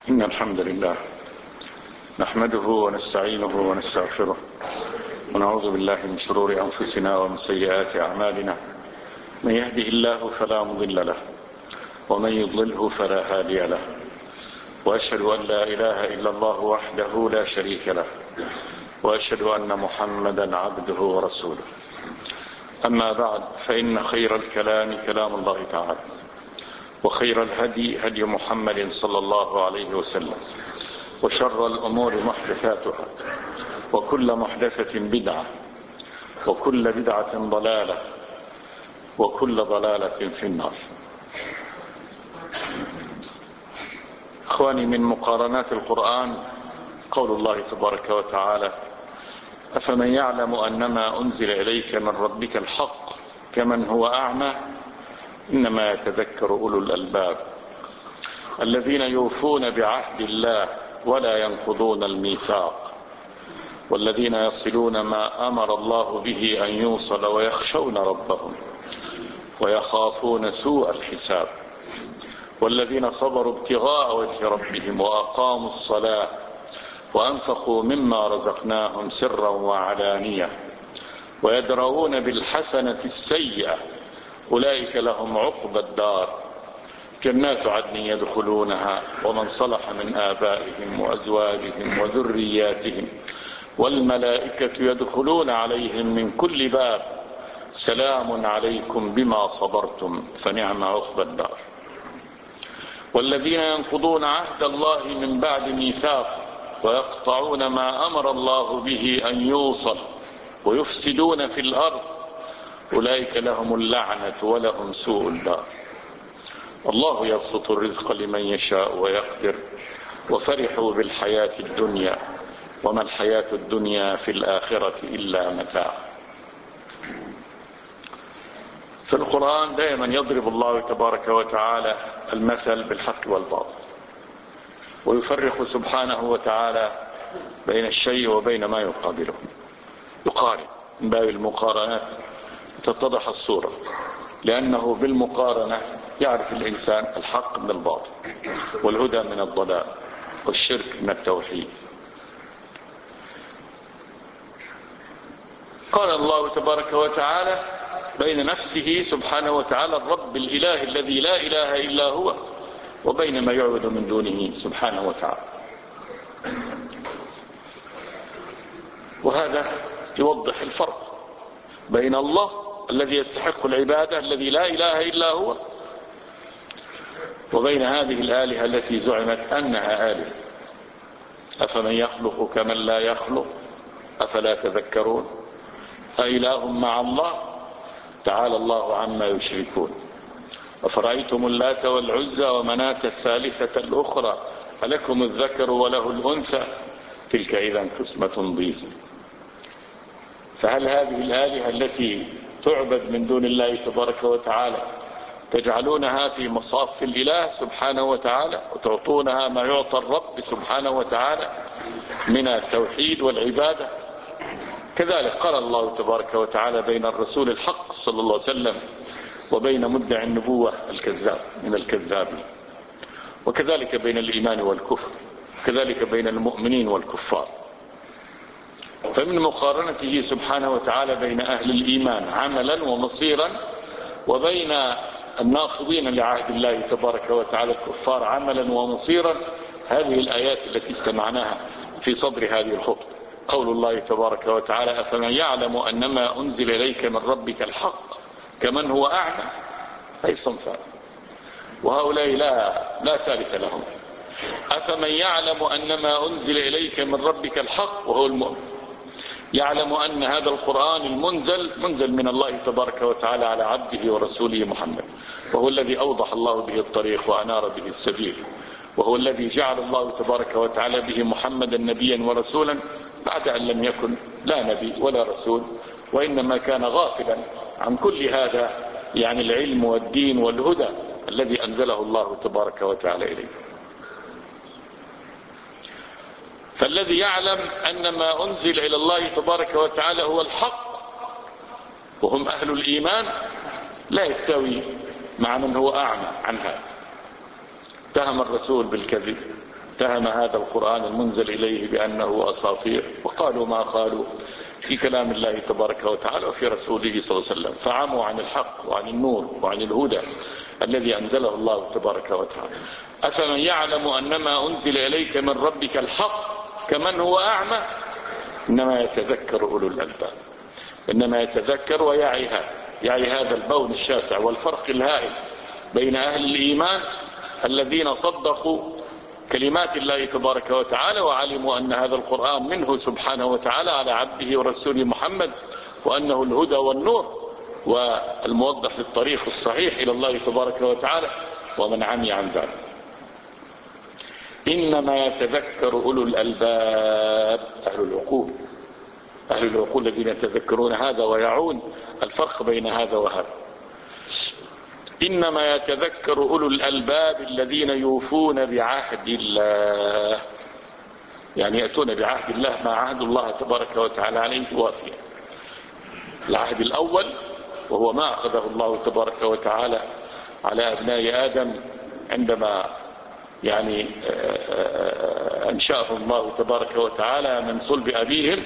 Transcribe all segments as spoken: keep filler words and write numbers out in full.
إن الحمد لله نحمده ونستعينه ونستغفره ونعوذ بالله من شرور أنفسنا ومن سيئات أعمالنا. من يهده الله فلا مضل له ومن يضلله فلا هادي له، وأشهد أن لا إله إلا الله وحده لا شريك له، وأشهد أن محمدا عبده ورسوله. أما بعد، فإن خير الكلام كلام الله تعالى، وخير الهدي هدي محمد صلى الله عليه وسلم، وشر الأمور محدثاتها، وكل محدثة بدعة، وكل بدعة ضلالة، وكل ضلالة في النار. إخواني، من مقارنات القرآن قول الله تبارك وتعالى: أفمن يعلم أنما أنزل إليك من ربك الحق كمن هو أعمى إنما يتذكر أولو الألباب الذين يوفون بعهد الله ولا ينقضون الميثاق والذين يصلون ما أمر الله به أن يوصل ويخشون ربهم ويخافون سوء الحساب والذين صبروا ابتغاء وجه ربهم وأقاموا الصلاة وأنفقوا مما رزقناهم سرا وعلانية ويدرؤون بالحسنة السيئة أولئك لهم عقبى الدار جنات عدن يدخلونها ومن صلح من آبائهم وأزواجهم وذرياتهم والملائكة يدخلون عليهم من كل باب سلام عليكم بما صبرتم فنعم عقبى الدار. والذين ينقضون عهد الله من بعد ميثاقه ويقطعون ما أمر الله به أن يوصل ويفسدون في الأرض أولئك لهم اللعنة ولهم سوء الدار. الله يبسط الرزق لمن يشاء ويقدر وفرحوا بالحياة الدنيا وما الحياة الدنيا في الآخرة إلا متاع. في القرآن دائما يضرب الله تبارك وتعالى المثل بالحق والباطل، ويفرق سبحانه وتعالى بين الشيء وبين ما يقابله، يقارن من باب المقارنات تتضح الصورة، لأنه بالمقارنة يعرف الإنسان الحق من الباطل والهدى من الضلال والشرك من التوحيد. قال الله تبارك وتعالى بين نفسه سبحانه وتعالى الرب الإله الذي لا إله إلا هو وبين ما يعبد من دونه سبحانه وتعالى، وهذا يوضح الفرق بين الله الذي يستحق العبادة الذي لا إله إلا هو وبين هذه الآلهة التي زعمت أنها آلهة. أفمن يخلق كمن لا يخلق أفلا تذكرون أإله مع الله تعالى الله عما يشركون. أفرأيتم اللات والعزى ومناة الثالثة الأخرى ألكم الذكر وله الأنثى تلك إذا قسمة ضيزى. فهل هذه الآلهة التي تعبد من دون الله تبارك وتعالى تجعلونها في مصاف الإله سبحانه وتعالى وتعطونها ما يعطى الرب سبحانه وتعالى من التوحيد والعبادة؟ كذلك قال الله تبارك وتعالى بين الرسول الحق صلى الله عليه وسلم وبين مدعي النبوة الكذاب من الكذابين، وكذلك بين الإيمان والكفر، كذلك بين المؤمنين والكفار. فمن مقارنته سبحانه وتعالى بين أهل الإيمان عملا ومصيرا وبين الناقضين لعهد الله تبارك وتعالى الكفار عملا ومصيرا هذه الآيات التي استمعناها في صدر هذه الخطبة. قول الله تبارك وتعالى: أفمن يعلم أنما أنزل إليك من ربك الحق كمن هو أعمى، أي صنفان، وهؤلاء لا, لا ثالث لهم. أفمن يعلم أنما أنزل إليك من ربك الحق وهو المؤمن، يعلم أن هذا القرآن المنزل منزل من الله تبارك وتعالى على عبده ورسوله محمد، وهو الذي أوضح الله به الطريق وأنار به السبيل، وهو الذي جعل الله تبارك وتعالى به محمدا نبيا ورسولا بعد أن لم يكن لا نبي ولا رسول، وإنما كان غافلا عن كل هذا، يعني العلم والدين والهدى الذي أنزله الله تبارك وتعالى إليه. فالذي يعلم أن ما أنزل إلى الله تبارك وتعالى هو الحق وهم أهل الإيمان لا يستوي مع من هو أعمى عن هذا. اتهم الرسول بالكذب، اتهم هذا القرآن المنزل إليه بأنه أساطير، وقالوا ما قالوا في كلام الله تبارك وتعالى وفي رسوله صلى الله عليه وسلم، فعموا عن الحق وعن النور وعن الهدى الذي أنزله الله تبارك وتعالى. أفمن يعلم أنما أنزل إليك من ربك الحق كمن هو أعمى؟ إنما يتذكر أولو الألباب. إنما يتذكر ويعي هذا، يعي هذا البون الشاسع والفرق الهائل بين أهل الإيمان الذين صدقوا كلمات الله تبارك وتعالى وعلموا أن هذا القرآن منه سبحانه وتعالى على عبده ورسوله محمد، وأنه الهدى والنور والموضح للطريق الصحيح إلى الله تبارك وتعالى، ومن عمي عن ذلك. إنما يتذكر أولو الألباب، أهل العقول، أهل العقول الذين يتذكرون هذا ويعون الفرق بين هذا وهذا. إنما يتذكر أولو الألباب الذين يوفون بعهد الله، يعني يأتون بعهد الله مع عهد الله تبارك وتعالى عليه وافيا. العهد الأول وهو ما أخذه الله تبارك وتعالى على أبناء آدم عندما يعني أنشأهم الله تبارك وتعالى من صلب أبيهم،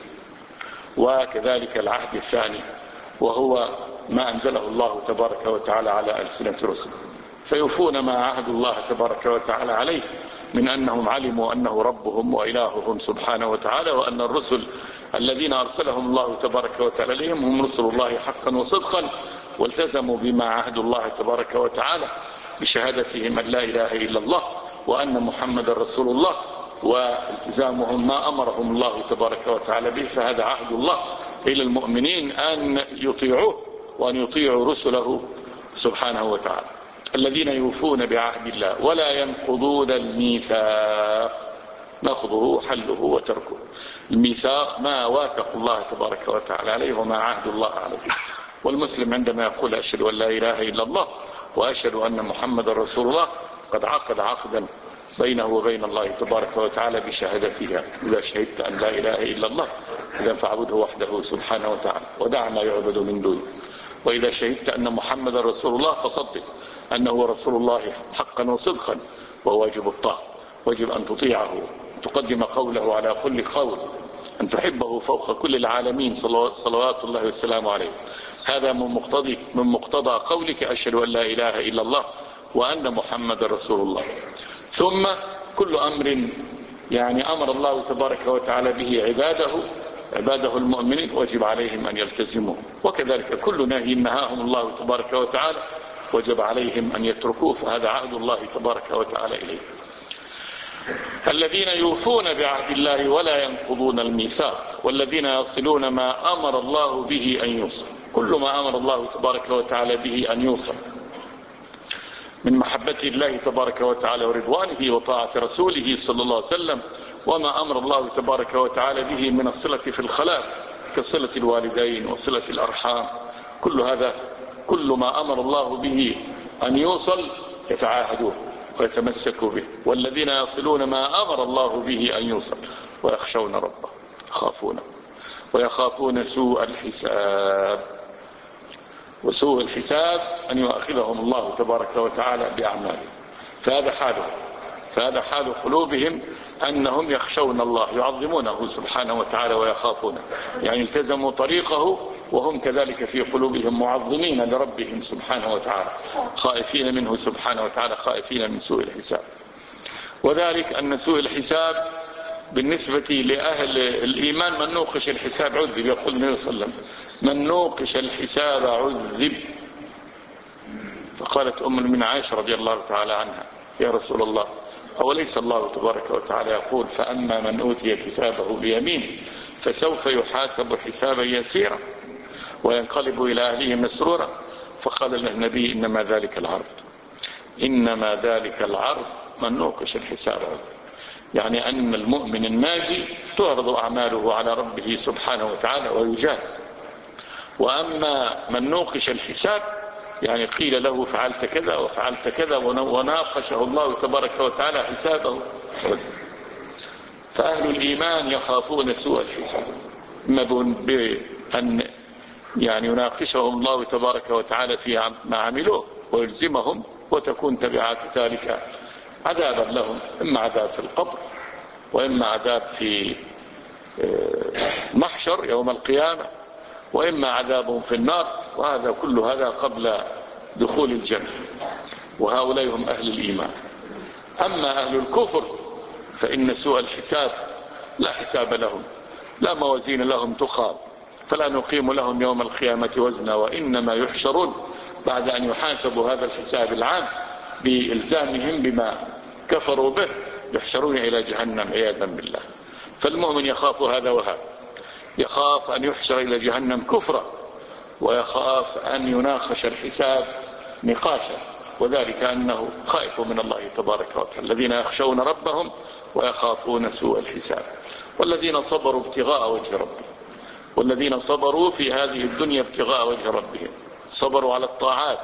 وكذلك العهد الثاني وهو ما أنزله الله تبارك وتعالى على ألسنة رسله، فيوفون ما عهد الله تبارك وتعالى عليه من أنهم علموا أنه ربهم وإلههم سبحانه وتعالى، وأن الرسل الذين أرسلهم الله تبارك وتعالى لهم هم رسل الله حقا وصدقا، والتزموا بما عهد الله تبارك وتعالى بشهادتهم أن لا إله إلا الله وأن محمد رسول الله، والتزامهم ما أمرهم الله تبارك وتعالى به. فهذا عهد الله إلى المؤمنين أن يطيعوه وأن يطيعوا رسله سبحانه وتعالى. الذين يوفون بعهد الله ولا ينقضون الميثاق، نقضه حله وتركه. الميثاق ما واثق الله تبارك وتعالى عليه وما عهد الله عليه. والمسلم عندما يقول أشهد أن لا إله إلا الله وأشهد أن محمد رسول الله قد عقد عقدا بينه وبين الله تبارك وتعالى بشهادتها. إذا شهدت أن لا إله إلا الله إذا فاعبده وحده سبحانه وتعالى ودع ما يعبد من دونه، وإذا شهدت أن محمد رسول الله فصدق أنه رسول الله حقا وصدقا، وواجب الطاعة، واجب أن تطيعه، تقدم قوله على كل قول، أن تحبه فوق كل العالمين صلوات الله والسلام عليه. هذا من مقتضى من مقتضى قولك أشهد أن لا إله إلا الله وأن محمد رسول الله. ثم كل أمر يعني أمر الله تبارك وتعالى به عباده عباده المؤمنين وجب عليهم أن يلتزموه، وكذلك كل نهي نهاهم الله تبارك وتعالى وجب عليهم أن يتركوه، فهذا عهد الله تبارك وتعالى إليه. الذين يوفون بعهد الله ولا ينقضون الميثاق، والذين يصلون ما أمر الله به أن يوصل. كل ما أمر الله تبارك وتعالى به أن يوصل من محبة الله تبارك وتعالى ورضوانه وطاعة رسوله صلى الله عليه وسلم، وما أمر الله تبارك وتعالى به من الصلة في الخلاء كصلة الوالدين وصلة الأرحام، كل هذا كل ما أمر الله به أن يوصل يتعاهدوه ويتمسكوا به. والذين يصلون ما أمر الله به أن يوصل ويخشون ربه يخافونه ويخافون سوء الحساب. وسوء الحساب أن يؤاخذهم الله تبارك وتعالى بأعمالهم. فهذا حالهم، فهذا حال قلوبهم أنهم يخشون الله يعظمونه سبحانه وتعالى ويخافونه، يعني التزموا طريقه وهم كذلك في قلوبهم معظمين لربهم سبحانه وتعالى، خائفين منه سبحانه وتعالى، خائفين من سوء الحساب. وذلك أن سوء الحساب بالنسبة لأهل الإيمان من نوقش الحساب عذب، يقول النبي صلى الله عليه وسلم من نوقش الحساب عذب. فقالت أم المؤمنين عائشة رضي الله تعالى عنها يا رسول الله أوليس الله تبارك وتعالى يقول فأما من أوتي كتابه بيمينه فسوف يحاسب حسابا يسيرا وينقلب إلى أهله مسرورا؟ فقال له النبي إنما ذلك العرض، إنما ذلك العرض من نوقش الحساب عذب، يعني أن المؤمن الناجي تعرض أعماله على ربه سبحانه وتعالى ويجاز. وأما من نوقش الحساب يعني قيل له فعلت كذا وفعلت كذا وناقشه الله تبارك وتعالى حسابه. فأهل الإيمان يخافون سوء الحساب، إما بأن يعني يناقشهم الله تبارك وتعالى في ما عملوه ويلزمهم، وتكون تبعات ذلك عذابا لهم، إما عذاب في القبر وإما عذاب في محشر يوم القيامة وإما عذاب في النار، وهذا كل هذا قبل دخول الجنة، وهؤلاء هم أهل الإيمان. أما أهل الكفر فإن سوء الحساب لا حساب لهم، لا موازين لهم تقام، فلا نقيم لهم يوم القيامة وزنا، وإنما يحشرون بعد أن يحاسبوا هذا الحساب العام بإلزامهم بما كفروا به، يحشرون إلى جهنم عياذا بالله. فالمؤمن يخاف هذا وهذا، يخاف أن يحشر إلى جهنم كفرا، ويخاف أن يناقش الحساب نقاشا، وذلك أنه خائف من الله تبارك وتعالى. الذين يخشون ربهم ويخافون سوء الحساب، والذين صبروا ابتغاء وجه ربهم، والذين صبروا في هذه الدنيا ابتغاء وجه ربهم، صبروا على الطاعات،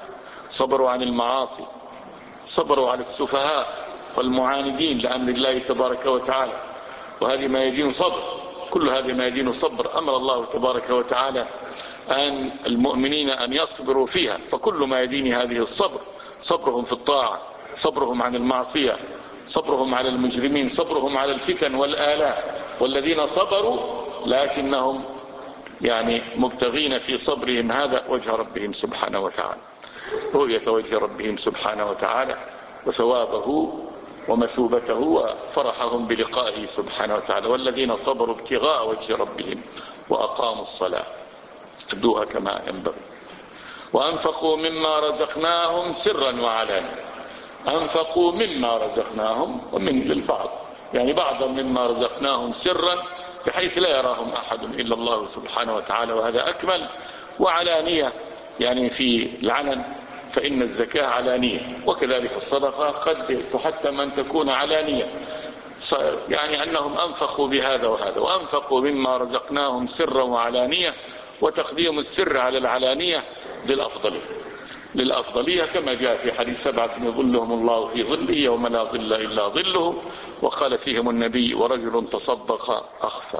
صبروا عن المعاصي، صبروا على السفهاء والمعاندين لأمر الله تبارك وتعالى، وهذه ما يدين صبر، كل هذه ما يدين صبر. أمر الله تبارك وتعالى أن المؤمنين أن يصبروا فيها، فكل ما يدين هذه الصبر، صبرهم في الطاعة، صبرهم عن المعصية، صبرهم على المجرمين، صبرهم على الفتن والآلاء. والذين صبروا لكنهم يعني مبتغين في صبرهم هذا وجه ربهم سبحانه وتعالى، رؤية وجه ربهم سبحانه وتعالى وثوابه ومثوبته وفرحهم بلقائه سبحانه وتعالى. والذين صبروا ابتغاء وجه ربهم وأقاموا الصلاة أدوها كما ينبغي، وأنفقوا مما رزقناهم سرا وعلانية. أنفقوا مما رزقناهم، ومن للبعض يعني بعضا مما رزقناهم سرا بحيث لا يراهم أحد إلا الله سبحانه وتعالى، وهذا أكمل. وعلانية يعني في العلن، فإن الزكاة علانية، وكذلك الصدقة قد تحتم أن تكون علانية، يعني أنهم أنفقوا بهذا وهذا. وأنفقوا مما رزقناهم سرا وعلانية، وتقديم السر على العلانية للأفضلية للأفضلية كما جاء في حديث سبعة يظلهم الله في ظله يوم لا ظل إلا ظله، وقال فيهم النبي ورجل تصدق أخفى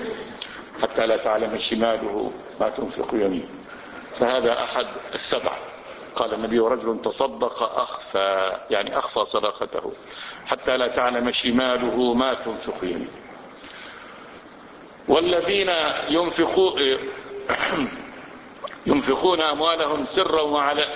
حتى لا تعلم شماله ما تنفق يمينه، فهذا أحد السبعة. قال النبي ورجل تصدق أخفى، يعني أخفى صدقته حتى لا تعلم شماله ما تنفق يمينه. والذين ينفقون ينفقون أموالهم سرا وعلى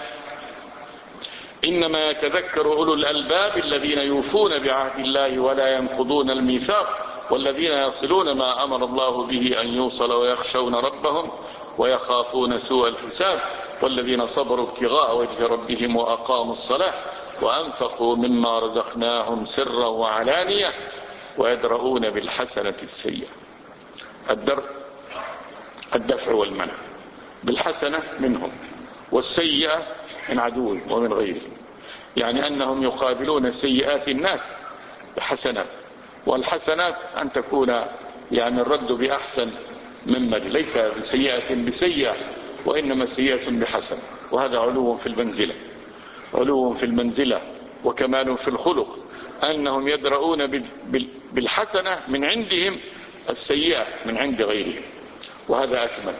إنما يتذكر أولو الألباب الذين يوفون بعهد الله ولا ينقضون الميثاق، والذين يصلون ما أمر الله به أن يوصل ويخشون ربهم ويخافون سوء الحساب، والذين صبروا ابتغاء وجه ربهم وأقاموا الصلاة وأنفقوا مما رزقناهم سرا وعلانية ويدرؤون بالحسنة السيئة. الدرء الدفع والمنع بالحسنة منهم، والسيئة من عدوهم ومن غيرهم، يعني أنهم يقابلون سيئات الناس بحسنات، والحسنات أن تكون يعني الرد بأحسن مما ليس بسيئة بسيئة، وإنما سيئة بحسن، وهذا علو في المنزلة علو في المنزلة وكمال في الخلق، أنهم يدرؤون بالحسنة من عندهم السيئة من عند غيرهم، وهذا أكمل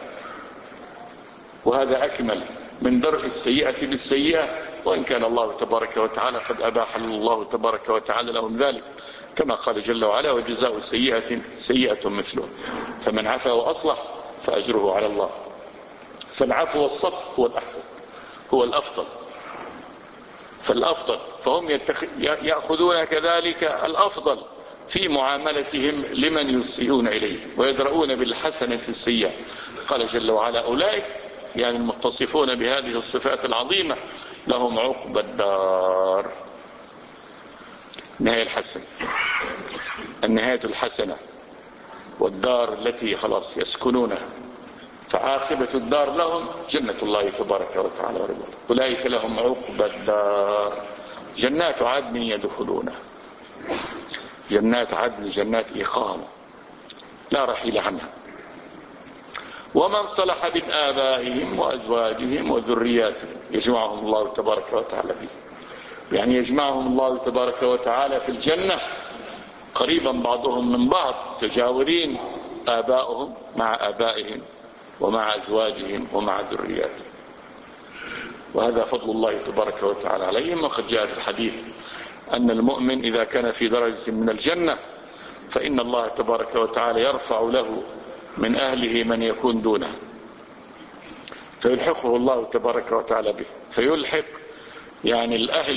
وهذا أكمل من درء السيئة بالسيئة، وإن كان الله تبارك وتعالى قد أباح الله تبارك وتعالى لهم ذلك، كما قال جل وعلا وجزاء سيئة سيئة مثله، فمن عفا وأصلح فأجره على الله. فالعفو والصفح هو الأحسن، هو الأفضل، فالأفضل فهم يتخ... يأخذون كذلك الأفضل في معاملتهم لمن يسيئون إليه، ويدرؤون بالحسنة السيئة. قال جل وعلا أولئك يعني المتصفون بهذه الصفات العظيمة لهم عقبى الدار، النهاية الحسنة، النهاية الحسنة، والدار التي خلاص يسكنونها، فعاقبة الدار لهم جنة الله تبارك وتعالى ورضوانه. أولئك لهم عقبى الدار جنات عدن يدخلونها، جنات عدن جنات إقامة لا رحيل عنها. ومن صلح من آبائهم وأزواجهم وذرياتهم يجمعهم الله تبارك وتعالى به، يعني يجمعهم الله تبارك وتعالى في الجنة قريبا بعضهم من بعض، تجاورين آبائهم مع آبائهم ومع أزواجهم ومع ذرياتهم، وهذا فضل الله تبارك وتعالى عليهم. وقد جاء في الحديث أن المؤمن إذا كان في درجة من الجنة فإن الله تبارك وتعالى يرفع له من أهله من يكون دونه، فيلحقه الله تبارك وتعالى به، فيلحق يعني الأهل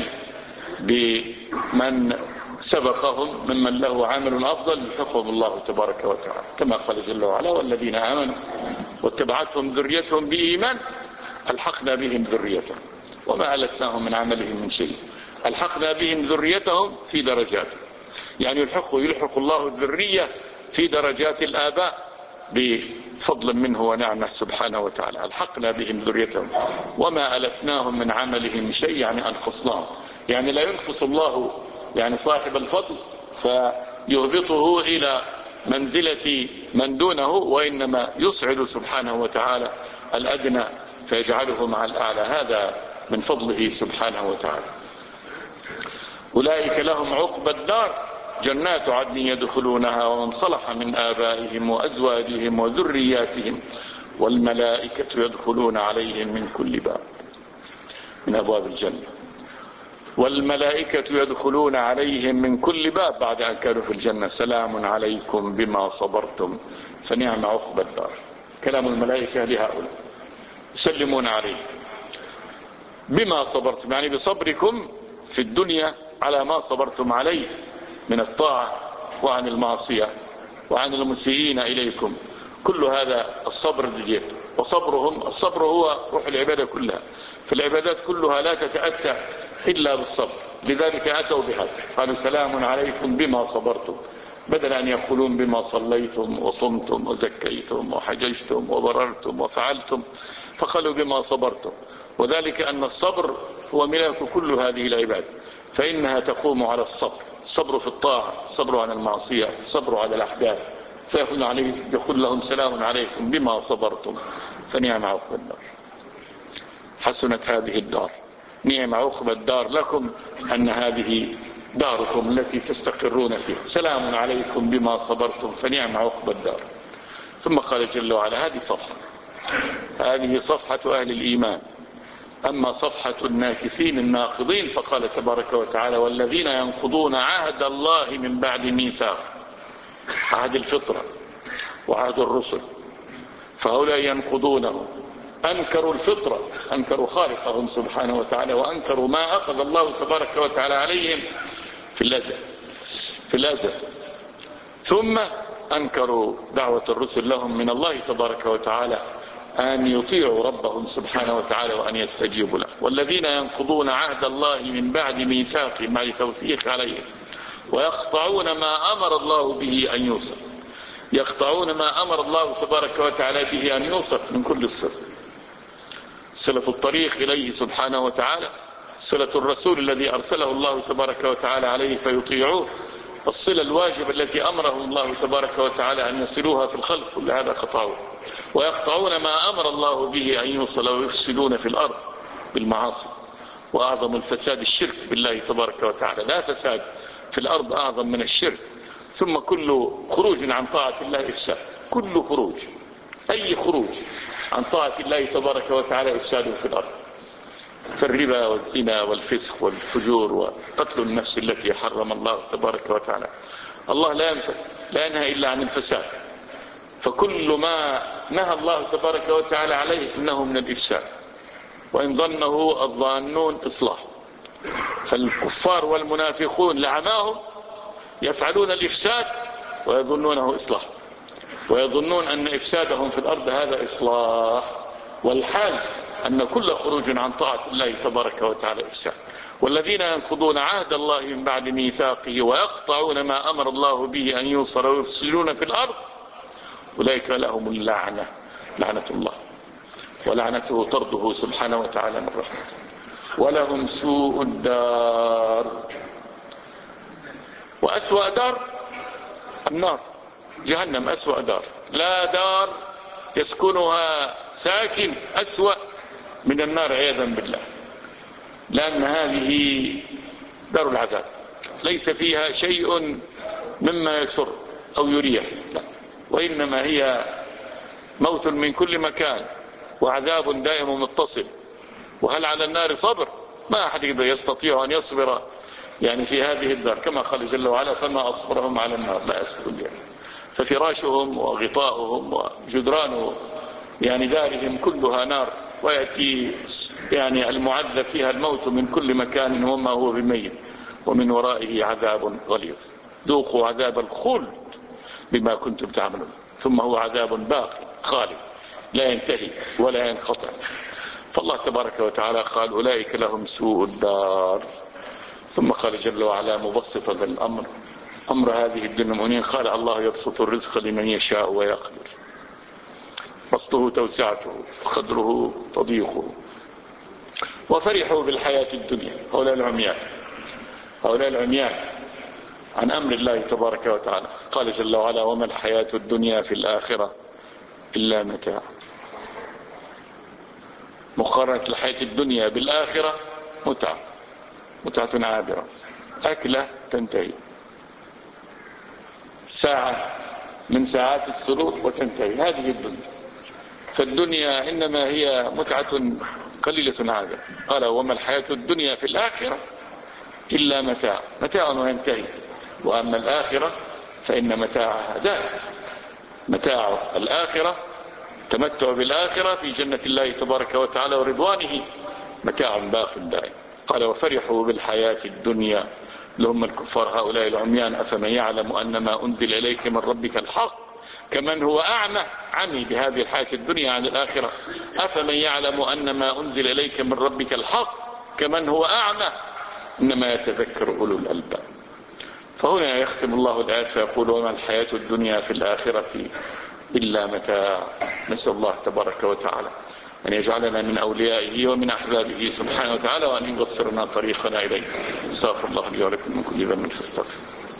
بمن سبقهم ممن له عامل أفضل، يلحقهم الله تبارك وتعالى، كما قال جل وعلا: والذين آمنوا واتبعتهم ذريتهم بإيمان ألحقنا بهم ذريتهم وما ألتناهم من عملهم من شيء. ألحقنا بهم ذريتهم في درجات، يعني يلحق يلحق الله الذرية في درجات الآباء بفضل منه ونعمه سبحانه وتعالى. ألحقنا بهم ذريتهم وما ألتناهم من عملهم من شيء، يعني أنقصناهم، يعني لا ينقص الله يعني صاحب الفضل فيهبطه إلى منزلة من دونه، وإنما يصعد سبحانه وتعالى الأدنى فيجعله مع الأعلى، هذا من فضله سبحانه وتعالى. أولئك لهم عقبى الدار جنات عدن يدخلونها ومن صلح من آبائهم وأزواجهم وذرياتهم والملائكة يدخلون عليهم من كل باب من أبواب الجنة، والملائكة يدخلون عليهم من كل باب بعد أن كانوا في الجنة سلام عليكم بما صبرتم فنعم عقبى الدار. كلام الملائكة لهؤلاء يسلمون عليه بما صبرتم، يعني بصبركم في الدنيا على ما صبرتم عليه من الطاعة وعن المعصية وعن المسيئين إليكم، كل هذا الصبر الجيد. وصبرهم الصبر هو روح العبادة كلها، فالعبادات كلها لا تتأتى إلا بالصبر، لذلك أتوا بهذا قالوا سلام عليكم بما صبرتم، بدل أن يقولون بما صليتم وصمتم وزكيتم وحججتم وبررتم وفعلتم، فقالوا بما صبرتم. وذلك أن الصبر هو ملاك كل هذه العباد، فإنها تقوم على الصبر، الصبر في الطاعة، الصبر عن المعصية، الصبر على الأحداث، فيقول عليه يقول لهم سلام عليكم بما صبرتم فنعم عقبى الدار. حسنت هذه الدار، نعم عقبى الدار لكم أن هذه داركم التي تستقرون فيها، سلام عليكم بما صبرتم فنعم عقبى الدار. ثم قال جل وعلا: هذه صفحة، هذه صفحة أهل الإيمان. أما صفحة الناكثين الناقضين فقال تبارك وتعالى: والذين ينقضون عهد الله من بعد ميثاق، عهد الفطرة وعهد الرسل، فهؤلاء ينقضونه، أنكروا الفطرة، أنكروا خالقهم سبحانه وتعالى، وأنكروا ما أخذ الله تبارك وتعالى عليهم في الأزل في الأزل ثم أنكروا دعوة الرسل لهم من الله تبارك وتعالى أن يطيعوا ربهم سبحانه وتعالى وأن يستجيبوا له. والذين ينقضون عهد الله من بعد ميثاقه مع توثيق عليه ويقطعون ما أمر الله به أن يوصل، يقطعون ما أمر الله تبارك وتعالى به أن يوصل من كل الصل، صلة الطريق إليه سبحانه وتعالى، صلة الرسول الذي أرسله الله تبارك وتعالى عليه فيطيعوه، الصلة الواجبة التي أمرهم الله تبارك وتعالى أن يصلوها في الخلق، كل هذا قطعوه. ويقطعون ما أمر الله به أن يوصل ويفسدون في الأرض بالمعاصي، وأعظم الفساد الشرك بالله تبارك وتعالى، لا فساد في الأرض أعظم من الشرك. ثم كل خروج عن طاعة الله إفساد، كل خروج، أي خروج عن طاعة الله تبارك وتعالى إفساد في الأرض، فالربا والزنا والفسق والفجور وقتل النفس التي حرم الله تبارك وتعالى. الله لا لا ينهى إلا عن الفساد، فكل ما نهى الله تبارك وتعالى عليه إنه من الإفساد، وإن ظنه الظانون إصلاح. فالكفار والمنافقون لعماهم يفعلون الإفساد ويظنونه إصلاح، ويظنون أن إفسادهم في الأرض هذا إصلاح، والحال أن كل خروج عن طاعة الله تبارك وتعالى إفساد. والذين ينقضون عهد الله من بعد ميثاقه ويقطعون ما أمر الله به أن يوصل ويفسدون في الأرض أولئك لهم اللعنة، لعنة الله، ولعنته طرده سبحانه وتعالى من رحمته، ولهم سوء الدار، وأسوأ دار النار، جهنم أسوأ دار، لا دار يسكنها ساكن أسوأ من النار عياذا بالله، لأن هذه دار العذاب ليس فيها شيء مما يسر أو يريح، وإنما هي موت من كل مكان وعذاب دائم متصل. وهل على النار صبر؟ ما أحد يستطيع أن يصبر يعني في هذه الدار، كما قال جل وعلا فما أصبرهم على النار لا يسكن يعني. ففراشهم وغطاؤهم وجدران يعني دارهم كلها نار، ويأتي يعني المعذب فيها الموت من كل مكان وما هو بميت، ومن ورائه عذاب غليظ. ذوقوا عذاب الخلد بما كنتم تعملون، ثم هو عذاب باقي خالد لا ينتهي ولا ينقطع. فالله تبارك وتعالى قال أولئك لهم سوء الدار. ثم قال جل وعلا مبسطا الأمر أمر هذه الدنيا المؤمنين، قال الله يبسط الرزق لمن يشاء ويقدر، بسطه توسعته وقدره تضيقه. وفرحوا بالحياة الدنيا، هؤلاء العميان هؤلاء العميان عن أمر الله تبارك وتعالى. قال جل وعلا وما الحياة الدنيا في الآخرة إلا متاع. مقارنة الحياة الدنيا بالآخرة متعة، متعة عابرة، أكلة تنتهي، ساعة من ساعات السرور وتنتهي. هذه الدنيا، فالدنيا إنما هي متعة قليلة عابرة. قال وما الحياة الدنيا في الآخرة إلا متاع، متاع وينتهي. وأما الآخرة فإن متاعها دائم. متاع الآخرة تمتع بالآخرة في جنة الله تبارك وتعالى ورضوانه متاع باق دائم. قال وفرحوا بالحياة الدنيا لهم الكفار هؤلاء العميان أفمن يعلم أن ما أنزل إليك من ربك الحق كمن هو أعمى. عمي بهذه الحياة الدنيا عن الآخرة. أفمن يعلم أن ما أنزل إليك من ربك الحق كمن هو أعمى إنما يتذكر أولو الألباب. فهنا يختم الله الآيات فيقول وما الحياة الدنيا في الآخرة إلا متاع. نسأل الله تبارك وتعالى أن يجعلنا من أوليائه ومن أحبابه سبحانه وتعالى، وأن يبصرنا طريقنا إليه. استغفر الله لي ولكم من كل ذنب فاستغفر.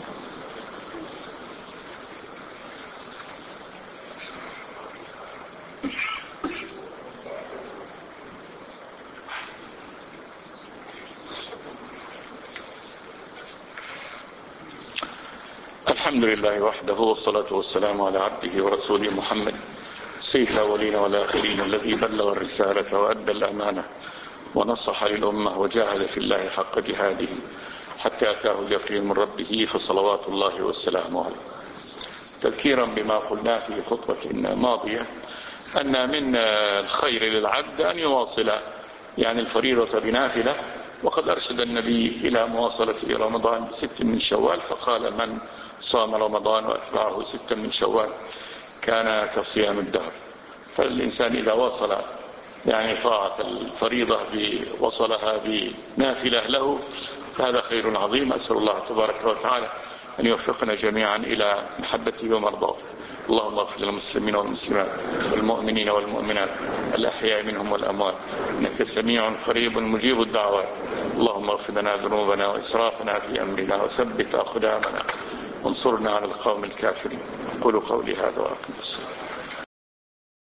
الحمد لله وحده، والصلاة والسلام على عبده ورسوله محمد سيد الأولين والآخرين، الذي بلغ الرسالة وأدى الأمانة ونصح للأمة وجاهد في الله حق جهاده حتى أتاه اليقين من ربه، فصلوات الله والسلام عليه. تذكيرا بما قلنا في خطبة ماضية أن من الخير للعبد أن يواصل يعني الفريضة بنافلة، وقد أرشد النبي إلى مواصلة رمضان ست من شوال، فقال من صام رمضان وأتبعه ستا من شوال كان كصيام الدهر. فالإنسان إذا وصل يعني طاعة الفريضة وصلها بنافلة له فهذا خير عظيم. أسأل الله تبارك وتعالى أن يوفقنا جميعا إلى محبته ومرضاته. اللهم اغفر للمسلمين والمسلمات والمؤمنين والمؤمنات الأحياء منهم والأموات إنك سميع قريب مجيب الدعوات. اللهم اغفر لنا ذنوبنا وإسرافنا في أمرنا وثبت أقدامنا وانصرنا على القوم الكافرين. قولوا قولي هذا وأقم الصلاة.